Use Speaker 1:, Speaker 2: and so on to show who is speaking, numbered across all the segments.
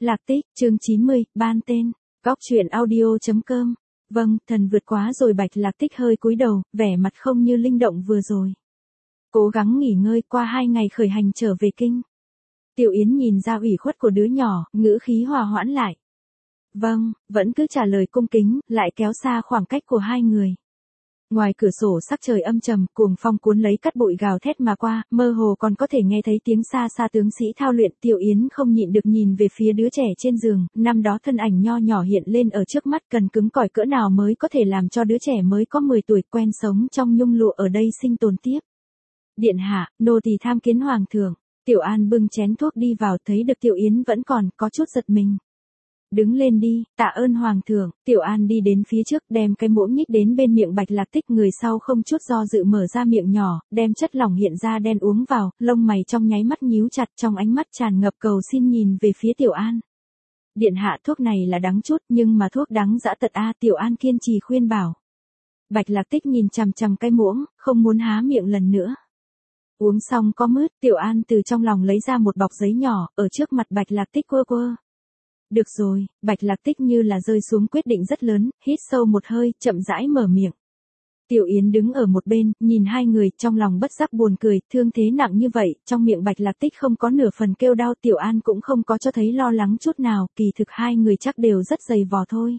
Speaker 1: Lạc Tích, chương 90, ban tên. Góc truyện audio.com. Vâng, thần vượt quá rồi. Bạch Lạc Tích hơi cúi đầu, vẻ mặt không như linh động vừa rồi. Cố gắng nghỉ ngơi qua 2 ngày khởi hành trở về kinh. Tiểu Yến nhìn ra ủy khuất của đứa nhỏ, ngữ khí hòa hoãn lại. Vâng, vẫn cứ trả lời cung kính, lại kéo xa khoảng cách của hai người. Ngoài cửa sổ sắc trời âm trầm, cuồng phong cuốn lấy cát bụi gào thét mà qua, mơ hồ còn có thể nghe thấy tiếng xa xa tướng sĩ thao luyện. Tiểu Yến không nhịn được nhìn về phía đứa trẻ trên giường, năm đó thân ảnh nho nhỏ hiện lên ở trước mắt, cần cứng cỏi cỡ nào mới có thể làm cho đứa trẻ mới có 10 tuổi quen sống trong nhung lụa ở đây sinh tồn tiếp. Điện hạ, nô tỳ tham kiến hoàng thượng. Tiểu An bưng chén thuốc đi vào, thấy được Tiểu Yến vẫn còn có chút giật mình. Đứng lên đi, tạ ơn hoàng thượng. Tiểu An đi đến phía trước, đem cái muỗng nhích đến bên miệng Bạch Lạc Tích, người sau không chút do dự mở ra miệng nhỏ, đem chất lỏng hiện ra đen uống vào, lông mày trong nháy mắt nhíu chặt, trong ánh mắt tràn ngập cầu xin nhìn về phía Tiểu An. Điện hạ, thuốc này là đắng chút, nhưng mà thuốc đắng dã tật a. Tiểu An kiên trì khuyên bảo. Bạch Lạc Tích nhìn chằm chằm cái muỗng, không muốn há miệng lần nữa. Uống xong có mứt, Tiểu An từ trong lòng lấy ra một bọc giấy nhỏ, ở trước mặt Bạch Lạc Tích quơ quơ. Được rồi, Bạch Lạc Tích như là rơi xuống quyết định rất lớn, hít sâu một hơi, chậm rãi mở miệng. Tiểu Yến đứng ở một bên, nhìn hai người, trong lòng bất giác buồn cười, thương thế nặng như vậy, trong miệng Bạch Lạc Tích không có nửa phần kêu đau. Tiểu An cũng không có cho thấy lo lắng chút nào, kỳ thực hai người chắc đều rất dày vò thôi.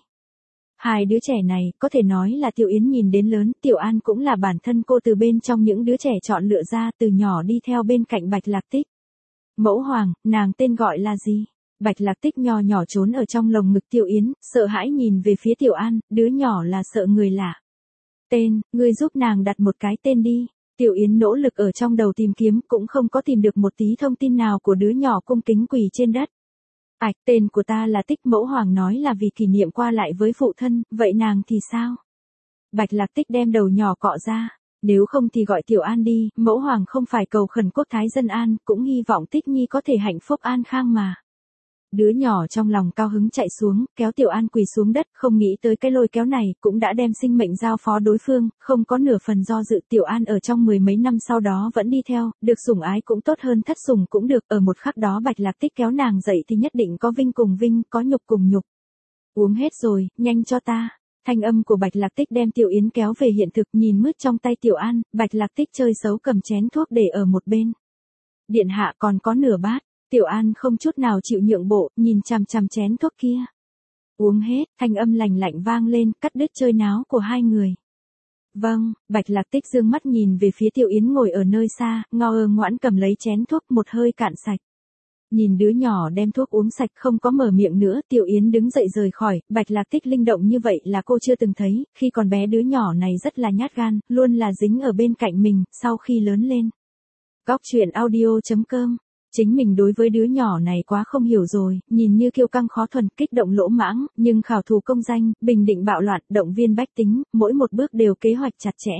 Speaker 1: Hai đứa trẻ này, có thể nói là Tiểu Yến nhìn đến lớn, Tiểu An cũng là bản thân cô từ bên trong những đứa trẻ chọn lựa ra, từ nhỏ đi theo bên cạnh Bạch Lạc Tích. Mẫu hoàng, nàng tên gọi là gì? Bạch Lạc Tích nho nhỏ trốn ở trong lồng ngực Tiểu Yến, sợ hãi nhìn về phía Tiểu An, đứa nhỏ là sợ người lạ. Tên, ngươi giúp nàng đặt một cái tên đi. Tiểu Yến nỗ lực ở trong đầu tìm kiếm, cũng không có tìm được một tí thông tin nào của đứa nhỏ, cung kính quỳ trên đất. Ảch, tên của ta là Tích, mẫu hoàng nói là vì kỷ niệm qua lại với phụ thân, vậy nàng thì sao? Bạch Lạc Tích đem đầu nhỏ cọ ra. Nếu không thì gọi Tiểu An đi, mẫu hoàng không phải cầu khẩn quốc thái dân an, cũng hy vọng Tích nhi có thể hạnh phúc an khang mà. Đứa nhỏ trong lòng cao hứng chạy xuống, kéo Tiểu An quỳ xuống đất, không nghĩ tới cái lôi kéo này, cũng đã đem sinh mệnh giao phó đối phương, không có nửa phần do dự. Tiểu An ở trong 10 mấy năm sau đó vẫn đi theo, được sủng ái cũng tốt hơn thất sủng cũng được, ở một khắc đó Bạch Lạc Tích kéo nàng dậy thì nhất định có vinh cùng vinh, có nhục cùng nhục. Uống hết rồi, nhanh cho ta. Thanh âm của Bạch Lạc Tích đem Tiểu Yến kéo về hiện thực, nhìn mứt trong tay Tiểu An, Bạch Lạc Tích chơi xấu cầm chén thuốc để ở một bên. Điện hạ còn có nửa bát. Tiểu An không chút nào chịu nhượng bộ, nhìn chằm chằm chén thuốc kia. Uống hết, thanh âm lành lạnh vang lên, cắt đứt chơi náo của hai người. Vâng, Bạch Lạc Tích dương mắt nhìn về phía Tiểu Yến ngồi ở nơi xa, ngoãn cầm lấy chén thuốc, một hơi cạn sạch. Nhìn đứa nhỏ đem thuốc uống sạch không có mở miệng nữa, Tiểu Yến đứng dậy rời khỏi. Bạch Lạc Tích linh động như vậy là cô chưa từng thấy, khi còn bé đứa nhỏ này rất là nhát gan, luôn là dính ở bên cạnh mình, sau khi lớn lên. Góc truyện audio.com. Chính mình đối với đứa nhỏ này quá không hiểu rồi, nhìn như kiêu căng khó thuần, kích động lỗ mãng, nhưng khảo thù công danh, bình định bạo loạn, động viên bách tính, mỗi một bước đều kế hoạch chặt chẽ.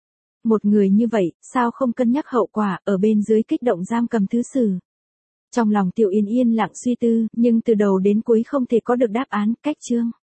Speaker 1: Một người như vậy, sao không cân nhắc hậu quả, ở bên dưới kích động giam cầm thứ sử. Trong lòng Tiểu Yến yên lặng suy tư, nhưng từ đầu đến cuối không thể có được đáp án, cách chương.